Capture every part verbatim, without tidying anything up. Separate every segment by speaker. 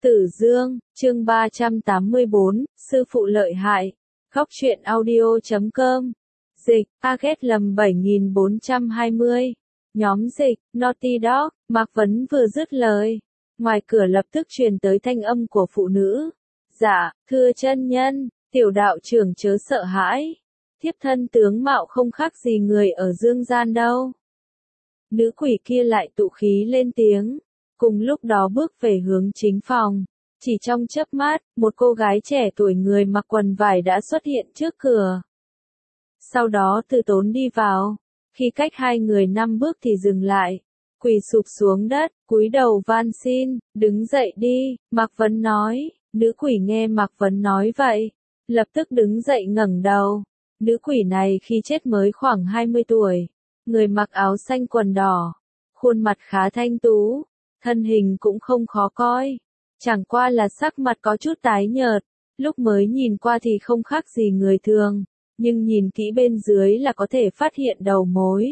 Speaker 1: Tử Dương, chương ba trăm tám mươi bốn, sư phụ lợi hại. Góc truyện audio chấm com. Dịch, Aget lầm bảy nghìn bốn trăm hai mươi. Nhóm dịch, Naughty Dog, Mạc Vấn vừa dứt lời. Ngoài cửa lập tức truyền tới thanh âm của phụ nữ. Dạ, thưa chân nhân, tiểu đạo trưởng chớ sợ hãi. Thiếp thân tướng mạo không khác gì người ở dương gian đâu. Nữ quỷ kia lại tụ khí lên tiếng. Cùng lúc đó bước về hướng chính phòng. Chỉ trong chớp mắt, một cô gái trẻ tuổi người mặc quần vải đã xuất hiện trước cửa. Sau đó Từ Tốn đi vào. Khi cách hai người năm bước thì dừng lại. Quỳ sụp xuống đất, cúi đầu van xin, đứng dậy đi, Mạc Vấn nói. Nữ quỷ nghe Mạc Vấn nói vậy. Lập tức đứng dậy ngẩng đầu. Nữ quỷ này khi chết mới khoảng hai mươi tuổi. Người mặc áo xanh quần đỏ. Khuôn mặt khá thanh tú. Thân hình cũng không khó coi. Chẳng qua là sắc mặt có chút tái nhợt. Lúc mới nhìn qua thì không khác gì người thường. Nhưng nhìn kỹ bên dưới là có thể phát hiện đầu mối.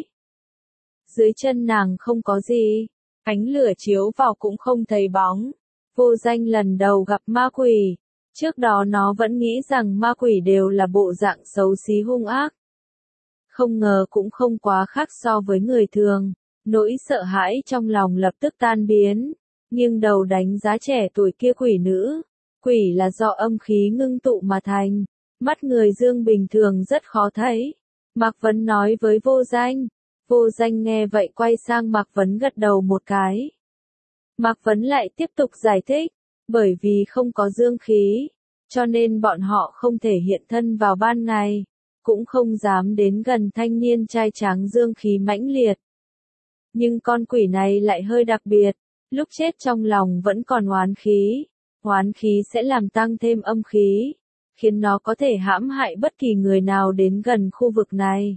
Speaker 1: Dưới chân nàng không có gì. Ánh lửa chiếu vào cũng không thấy bóng. Vô Danh lần đầu gặp ma quỷ. Trước đó nó vẫn nghĩ rằng ma quỷ đều là bộ dạng xấu xí hung ác. Không ngờ cũng không quá khác so với người thường. Nỗi sợ hãi trong lòng lập tức tan biến. Nghiêng đầu đánh giá trẻ tuổi kia quỷ nữ. Quỷ là do âm khí ngưng tụ mà thành. Mắt người dương bình thường rất khó thấy. Mạc Vấn nói với Vô Danh. Vô Danh nghe vậy quay sang Mạc Vấn gật đầu một cái. Mạc Vấn lại tiếp tục giải thích. Bởi vì không có dương khí. Cho nên bọn họ không thể hiện thân vào ban ngày. Cũng không dám đến gần thanh niên trai tráng dương khí mãnh liệt. Nhưng con quỷ này lại hơi đặc biệt. Lúc chết trong lòng vẫn còn oán khí. Oán khí sẽ làm tăng thêm âm khí. Khiến nó có thể hãm hại bất kỳ người nào đến gần khu vực này.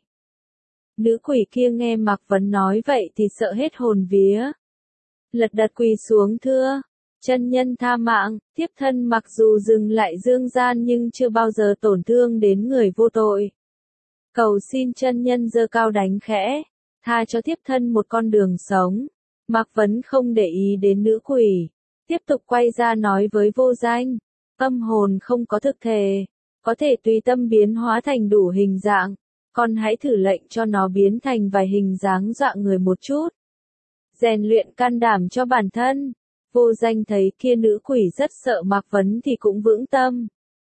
Speaker 1: Nữ quỷ kia nghe Mạc Vấn nói vậy thì sợ hết hồn vía. Lật đật quỳ xuống thưa. Chân nhân tha mạng, thiếp thân mặc dù dừng lại dương gian nhưng chưa bao giờ tổn thương đến người vô tội. Cầu xin chân nhân giơ cao đánh khẽ. Tha cho thiếp thân một con đường sống. Mạc Vấn không để ý đến nữ quỷ. Tiếp tục quay ra nói với Vô Danh. Âm hồn không có thực thể. Có thể tùy tâm biến hóa thành đủ hình dạng. Con hãy thử lệnh cho nó biến thành vài hình dáng dọa người một chút. Rèn luyện can đảm cho bản thân. Vô Danh thấy kia nữ quỷ rất sợ Mạc Vấn thì cũng vững tâm.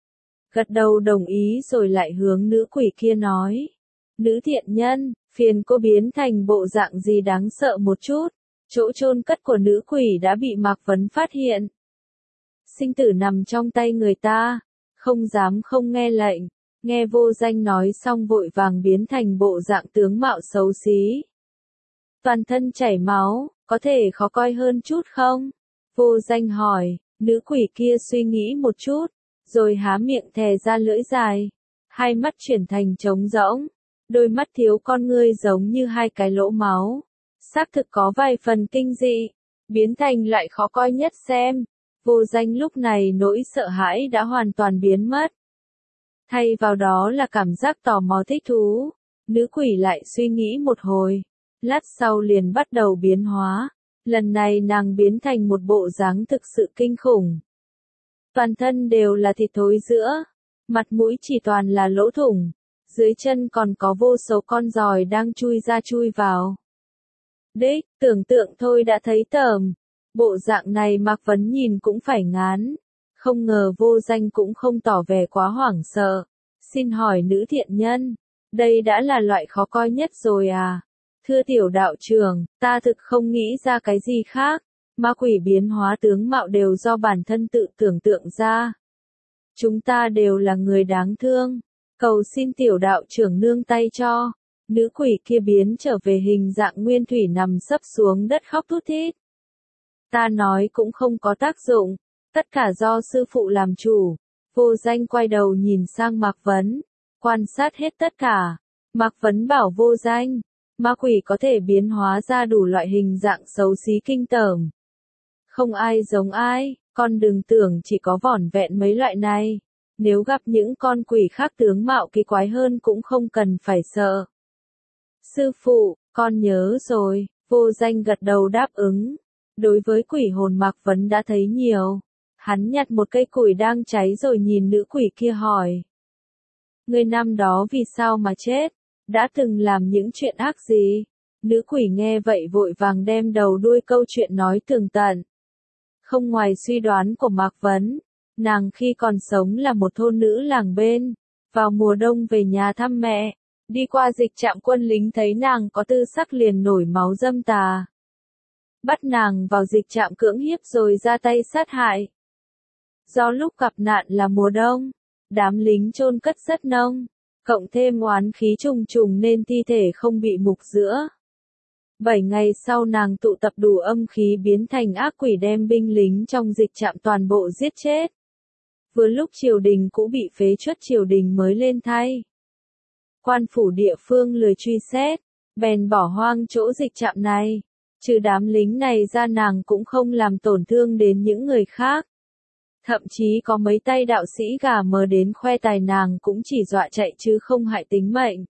Speaker 1: Gật đầu đồng ý rồi lại hướng nữ quỷ kia nói. Nữ thiện nhân, phiền cô biến thành bộ dạng gì đáng sợ một chút. Chỗ chôn cất của nữ quỷ đã bị Mạc Vấn phát hiện. Sinh tử nằm trong tay người ta. Không dám không nghe lệnh. Nghe Vô Danh nói xong vội vàng biến thành bộ dạng tướng mạo xấu xí. Toàn thân chảy máu, có thể khó coi hơn chút không? Vô Danh hỏi, nữ quỷ kia suy nghĩ một chút, rồi há miệng thè ra lưỡi dài. Hai mắt chuyển thành trống rỗng, đôi mắt thiếu con ngươi giống như hai cái lỗ máu. Xác thực có vài phần kinh dị, biến thành lại khó coi nhất xem. Vô Danh lúc này nỗi sợ hãi đã hoàn toàn biến mất. Thay vào đó là cảm giác tò mò thích thú. Nữ quỷ lại suy nghĩ một hồi. Lát sau liền bắt đầu biến hóa. Lần này nàng biến thành một bộ dáng thực sự kinh khủng. Toàn thân đều là thịt thối giữa. Mặt mũi chỉ toàn là lỗ thủng. Dưới chân còn có vô số con giòi đang chui ra chui vào. Đích, tưởng tượng thôi đã thấy tởm. Bộ dạng này Mạc Vấn nhìn cũng phải ngán. Không ngờ Vô Danh cũng không tỏ vẻ quá hoảng sợ. Xin hỏi nữ thiện nhân, đây đã là loại khó coi nhất rồi à? Thưa tiểu đạo trưởng, ta thực không nghĩ ra cái gì khác. Ma quỷ biến hóa tướng mạo đều do bản thân tự tưởng tượng ra. Chúng ta đều là người đáng thương. Cầu xin tiểu đạo trưởng nương tay cho. Nữ quỷ kia biến trở về hình dạng nguyên thủy nằm sấp xuống đất khóc thút thít. Ta nói cũng không có tác dụng. Tất cả do sư phụ làm chủ. Vô Danh quay đầu nhìn sang Mạc Vấn. Quan sát hết tất cả. Mạc Vấn bảo Vô Danh. Ma quỷ có thể biến hóa ra đủ loại hình dạng xấu xí kinh tởm. Không ai giống ai, con đừng tưởng chỉ có vỏn vẹn mấy loại này. Nếu gặp những con quỷ khác tướng mạo kỳ quái hơn cũng không cần phải sợ. Sư phụ, con nhớ rồi, Vô Danh gật đầu đáp ứng. Đối với quỷ hồn Mạc Vấn đã thấy nhiều. Hắn nhặt một cây củi đang cháy rồi nhìn nữ quỷ kia hỏi. Ngươi năm đó vì sao mà chết? Đã từng làm những chuyện ác gì? Nữ quỷ nghe vậy vội vàng đem đầu đuôi câu chuyện nói tường tận. Không ngoài suy đoán của Mạc Vấn, nàng khi còn sống là một thôn nữ làng bên, vào mùa đông về nhà thăm mẹ, đi qua dịch trạm quân lính thấy nàng có tư sắc liền nổi máu dâm tà. Bắt nàng vào dịch trạm cưỡng hiếp rồi ra tay sát hại. Do lúc gặp nạn là mùa đông, đám lính chôn cất rất nông, cộng thêm oán khí trùng trùng nên thi thể không bị mục rữa. Bảy ngày sau nàng tụ tập đủ âm khí biến thành ác quỷ đem binh lính trong dịch trạm toàn bộ giết chết. Vừa lúc triều đình cũ bị phế truất triều đình mới lên thay. Quan phủ địa phương lười truy xét, bèn bỏ hoang chỗ dịch trạm này. Trừ đám lính này ra nàng cũng không làm tổn thương đến những người khác. Thậm chí có mấy tay đạo sĩ gà mờ đến khoe tài nàng cũng chỉ dọa chạy chứ không hại tính mệnh.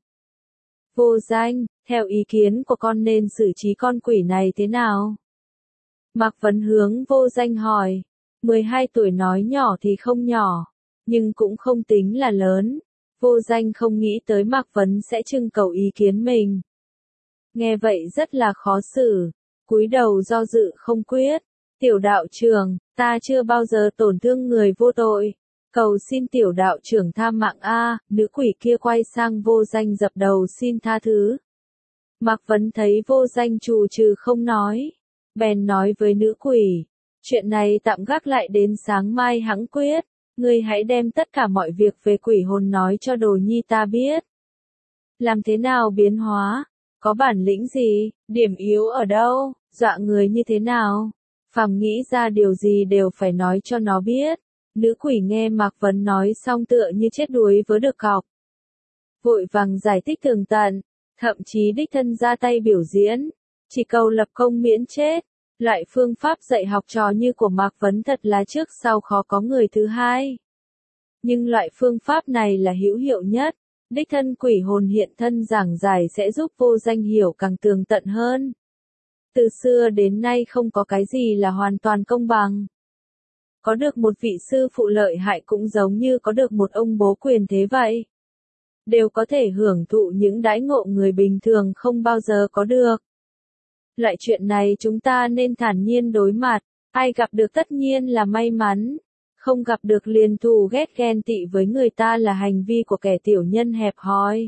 Speaker 1: Vô Danh, theo ý kiến của con nên xử trí con quỷ này thế nào? Mạc Vấn hướng Vô Danh hỏi. mười hai tuổi nói nhỏ thì không nhỏ, nhưng cũng không tính là lớn. Vô Danh không nghĩ tới Mạc Vấn sẽ trưng cầu ý kiến mình. Nghe vậy rất là khó xử, cúi đầu do dự không quyết. Tiểu đạo trưởng, ta chưa bao giờ tổn thương người vô tội. Cầu xin tiểu đạo trưởng tha mạng a. Nữ quỷ kia quay sang Vô Danh dập đầu xin tha thứ. Mạc Vấn thấy Vô Danh trù trừ không nói, bèn nói với nữ quỷ, chuyện này tạm gác lại đến sáng mai hẵng quyết, ngươi hãy đem tất cả mọi việc về quỷ hồn nói cho đồ nhi ta biết. Làm thế nào biến hóa? Có bản lĩnh gì? Điểm yếu ở đâu? Dọa người như thế nào? Phàm nghĩ ra điều gì đều phải nói cho nó biết. Nữ quỷ nghe Mạc Vấn nói xong tựa như chết đuối với được cọc. Vội vàng giải thích tường tận, thậm chí đích thân ra tay biểu diễn, chỉ cầu lập công miễn chết. Loại phương pháp dạy học trò như của Mạc Vấn thật là trước sau khó có người thứ hai. Nhưng loại phương pháp này là hữu hiệu nhất, đích thân quỷ hồn hiện thân giảng giải sẽ giúp Vô Danh hiểu càng tường tận hơn. Từ xưa đến nay không có cái gì là hoàn toàn công bằng. Có được một vị sư phụ lợi hại cũng giống như có được một ông bố quyền thế vậy. Đều có thể hưởng thụ những đãi ngộ người bình thường không bao giờ có được. Loại chuyện này chúng ta nên thản nhiên đối mặt, ai gặp được tất nhiên là may mắn, không gặp được liền thù ghét ghen tị với người ta là hành vi của kẻ tiểu nhân hẹp hòi.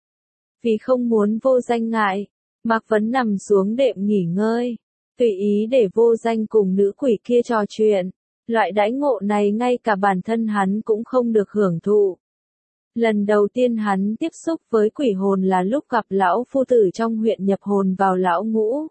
Speaker 1: Vì không muốn Vô Danh ngại, Mạc Vấn nằm xuống đệm nghỉ ngơi, tùy ý để Vô Danh cùng nữ quỷ kia trò chuyện. Loại đãi ngộ này ngay cả bản thân hắn cũng không được hưởng thụ. Lần đầu tiên hắn tiếp xúc với quỷ hồn là lúc gặp lão phu tử trong huyện nhập hồn vào lão ngũ.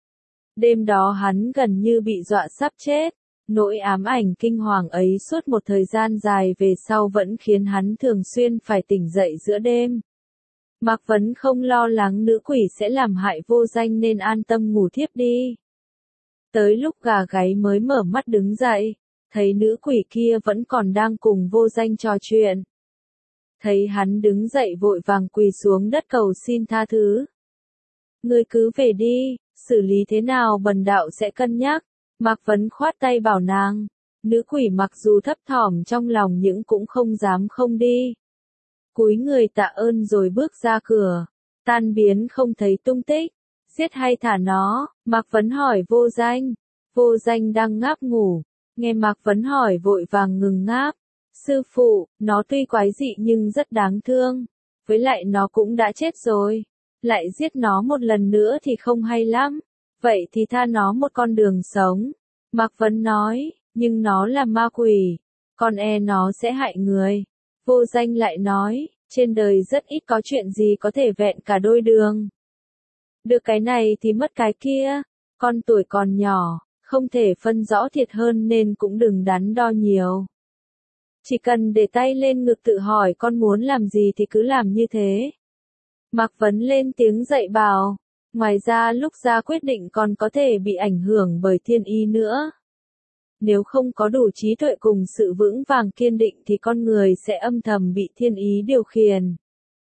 Speaker 1: Đêm đó hắn gần như bị dọa sắp chết, nỗi ám ảnh kinh hoàng ấy suốt một thời gian dài về sau vẫn khiến hắn thường xuyên phải tỉnh dậy giữa đêm. Mạc Vấn không lo lắng nữ quỷ sẽ làm hại Vô Danh nên an tâm ngủ thiếp đi. Tới lúc gà gáy mới mở mắt đứng dậy, thấy nữ quỷ kia vẫn còn đang cùng Vô Danh trò chuyện. Thấy hắn đứng dậy vội vàng quỳ xuống đất cầu xin tha thứ. Ngươi cứ về đi, xử lý thế nào bần đạo sẽ cân nhắc. Mạc Vấn khoát tay bảo nàng. Nữ quỷ mặc dù thấp thỏm trong lòng nhưng cũng không dám không đi. Cúi người tạ ơn rồi bước ra cửa. Tan biến không thấy tung tích. Giết hay thả nó? Mạc Vấn hỏi Vô Danh. Vô Danh đang ngáp ngủ. Nghe Mạc Vấn hỏi vội vàng ngừng ngáp. Sư phụ, nó tuy quái dị nhưng rất đáng thương. Với lại nó cũng đã chết rồi. Lại giết nó một lần nữa thì không hay lắm. Vậy thì tha nó một con đường sống. Mạc Vấn nói, nhưng nó là ma quỷ. Con e nó sẽ hại người. Vô Danh lại nói, trên đời rất ít có chuyện gì có thể vẹn cả đôi đường. Được cái này thì mất cái kia. Con tuổi còn nhỏ, không thể phân rõ thiệt hơn nên cũng đừng đắn đo nhiều. Chỉ cần để tay lên ngực tự hỏi con muốn làm gì thì cứ làm như thế. Mạc Vấn lên tiếng dạy bảo. Ngoài ra lúc ra quyết định còn có thể bị ảnh hưởng bởi thiên ý nữa. Nếu không có đủ trí tuệ cùng sự vững vàng kiên định thì con người sẽ âm thầm bị thiên ý điều khiển.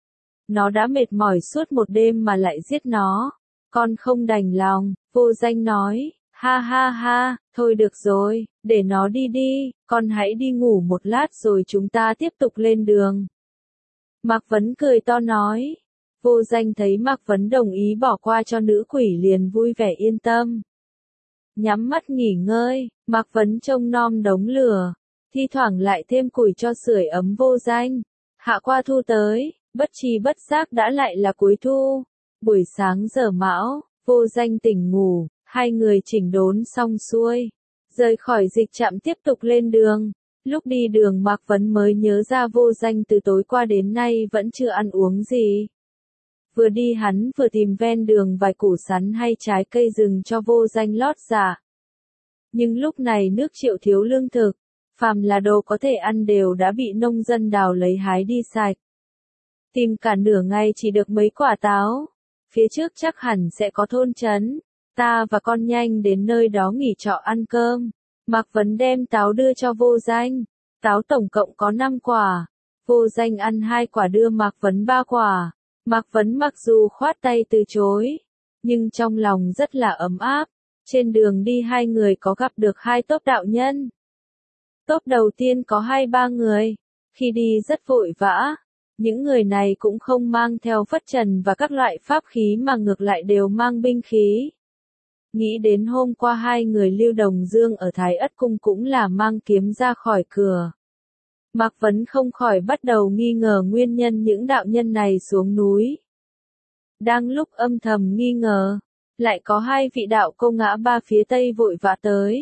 Speaker 1: Nó đã mệt mỏi suốt một đêm mà lại giết nó. Con không đành lòng, Vô Danh nói. Ha ha ha, thôi được rồi, để nó đi đi, con hãy đi ngủ một lát rồi chúng ta tiếp tục lên đường. Mạc Vấn cười to nói. Vô Danh thấy Mạc Vấn đồng ý bỏ qua cho nữ quỷ liền vui vẻ yên tâm. Nhắm mắt nghỉ ngơi, Mạc Vấn trông nom đống lửa, thi thoảng lại thêm củi cho sưởi ấm Vô Danh. Hạ qua thu tới, bất tri bất giác đã lại là cuối thu. Buổi sáng giờ mão, Vô Danh tỉnh ngủ, hai người chỉnh đốn xong xuôi. Rời khỏi dịch trạm tiếp tục lên đường. Lúc đi đường Mạc Vấn mới nhớ ra Vô Danh từ tối qua đến nay vẫn chưa ăn uống gì. Vừa đi hắn vừa tìm ven đường vài củ sắn hay trái cây rừng cho Vô Danh lót dạ. Nhưng lúc này nước Triệu thiếu lương thực, phàm là đồ có thể ăn đều đã bị nông dân đào lấy hái đi sạch. Tìm cả nửa ngày chỉ được mấy quả táo, phía trước chắc hẳn sẽ có thôn trấn, ta và con nhanh đến nơi đó nghỉ trọ ăn cơm. Mạc Vấn đem táo đưa cho Vô Danh, táo tổng cộng có năm quả, Vô Danh ăn hai quả đưa Mạc Vấn ba quả. Mạc Vấn mặc dù khoát tay từ chối, nhưng trong lòng rất là ấm áp. Trên đường đi hai người có gặp được hai tốp đạo nhân. Tốp đầu tiên có hai ba người, khi đi rất vội vã. Những người này cũng không mang theo phất trần và các loại pháp khí mà ngược lại đều mang binh khí. Nghĩ đến hôm qua hai người Lưu Đồng Dương ở Thái Ất Cung cũng là mang kiếm ra khỏi cửa. Mạc Vấn không khỏi bắt đầu nghi ngờ nguyên nhân những đạo nhân này xuống núi. Đang lúc âm thầm nghi ngờ, lại có hai vị đạo cô ngã ba phía tây vội vã tới.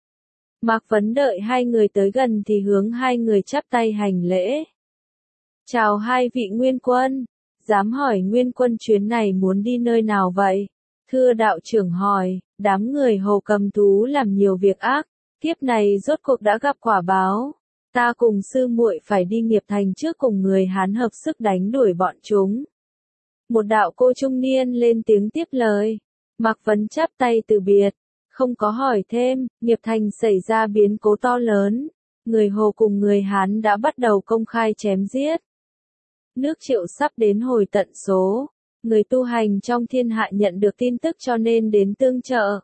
Speaker 1: Mạc Vấn đợi hai người tới gần thì hướng hai người chắp tay hành lễ. Chào hai vị nguyên quân, dám hỏi nguyên quân chuyến này muốn đi nơi nào vậy? Thưa đạo trưởng hỏi, đám người Hồ Cầm Thú làm nhiều việc ác, kiếp này rốt cuộc đã gặp quả báo. Ta cùng sư muội phải đi Nghiệp Thành trước cùng người Hán hợp sức đánh đuổi bọn chúng. Một đạo cô trung niên lên tiếng tiếp lời. Mạc Vấn chắp tay từ biệt, không có hỏi thêm. Nghiệp Thành xảy ra biến cố to lớn, người Hồ cùng người Hán đã bắt đầu công khai chém giết. Nước Triệu sắp đến hồi tận số, người tu hành trong thiên hạ nhận được tin tức cho nên đến tương trợ.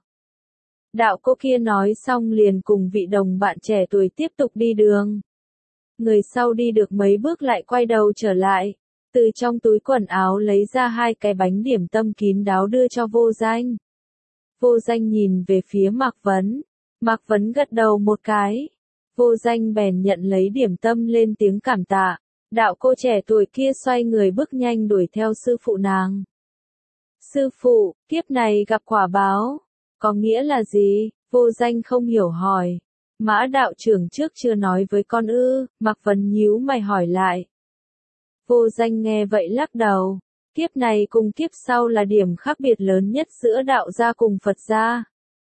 Speaker 1: Đạo cô kia nói xong liền cùng vị đồng bạn trẻ tuổi tiếp tục đi đường. Người sau đi được mấy bước lại quay đầu trở lại, từ trong túi quần áo lấy ra hai cái bánh điểm tâm kín đáo đưa cho Vô Danh. Vô Danh nhìn về phía Mạc Vấn, Mạc Vấn gật đầu một cái. Vô Danh bèn nhận lấy điểm tâm lên tiếng cảm tạ. Đạo cô trẻ tuổi kia xoay người bước nhanh đuổi theo sư phụ nàng. Sư phụ, kiếp này gặp quả báo, có nghĩa là gì? Vô Danh không hiểu hỏi. Mã đạo trưởng trước chưa nói với con ư? Mạc Vấn nhíu mày hỏi lại. Vô Danh nghe vậy lắc đầu. Kiếp này cùng kiếp sau là điểm khác biệt lớn nhất giữa đạo gia cùng Phật gia.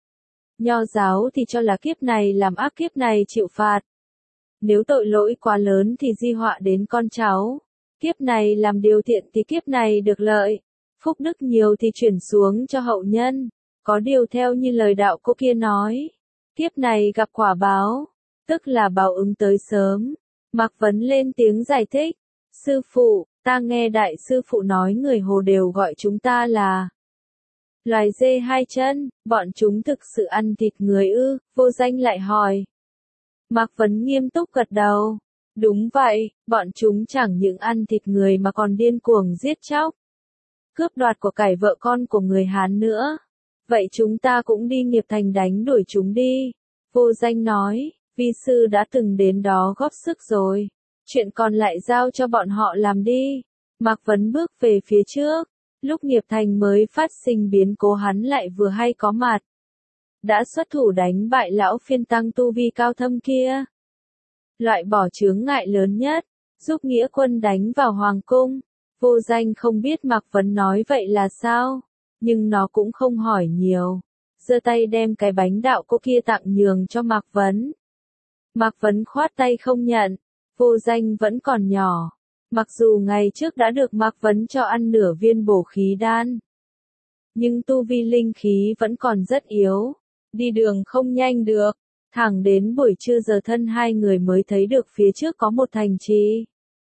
Speaker 1: Nho giáo thì cho là kiếp này làm ác kiếp này chịu phạt. Nếu tội lỗi quá lớn thì di họa đến con cháu. Kiếp này làm điều thiện thì kiếp này được lợi. Phúc đức nhiều thì chuyển xuống cho hậu nhân. Có điều theo như lời đạo cô kia nói, kiếp này gặp quả báo, tức là báo ứng tới sớm. Mạc Vấn lên tiếng giải thích. Sư phụ, ta nghe đại sư phụ nói người Hồ đều gọi chúng ta là loài dê hai chân, bọn chúng thực sự ăn thịt người ư? Vô Danh lại hỏi. Mạc Vấn nghiêm túc gật đầu. Đúng vậy, bọn chúng chẳng những ăn thịt người mà còn điên cuồng giết chóc, cướp đoạt của cải vợ con của người Hán nữa. Vậy chúng ta cũng đi Nghiệp Thành đánh đuổi chúng đi. Vô Danh nói, vi sư đã từng đến đó góp sức rồi. Chuyện còn lại giao cho bọn họ làm đi. Mạc Vấn bước về phía trước. Lúc Nghiệp Thành mới phát sinh biến cố hắn lại vừa hay có mặt. Đã xuất thủ đánh bại lão phiên tăng tu vi cao thâm kia. Loại bỏ chướng ngại lớn nhất, giúp nghĩa quân đánh vào hoàng cung. Vô Danh không biết Mạc Vấn nói vậy là sao, nhưng nó cũng không hỏi nhiều. Giơ tay đem cái bánh đạo cô kia tặng nhường cho Mạc Vấn. Mạc Vấn khoát tay không nhận. Vô Danh vẫn còn nhỏ. Mặc dù ngày trước đã được Mạc Vấn cho ăn nửa viên bổ khí đan, nhưng tu vi linh khí vẫn còn rất yếu. Đi đường không nhanh được. Thẳng đến buổi trưa giờ thân hai người mới thấy được phía trước có một thành trì.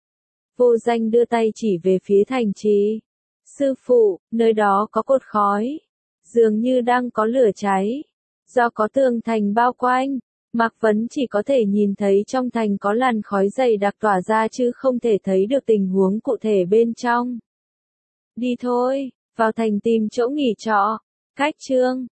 Speaker 1: Vô Danh đưa tay chỉ về phía thành trì. Sư phụ, nơi đó có cột khói, dường như đang có lửa cháy. Do có tường thành bao quanh, Mạc Vấn chỉ có thể nhìn thấy trong thành có làn khói dày đặc tỏa ra chứ không thể thấy được tình huống cụ thể bên trong. Đi thôi, vào thành tìm chỗ nghỉ trọ. Khách trương.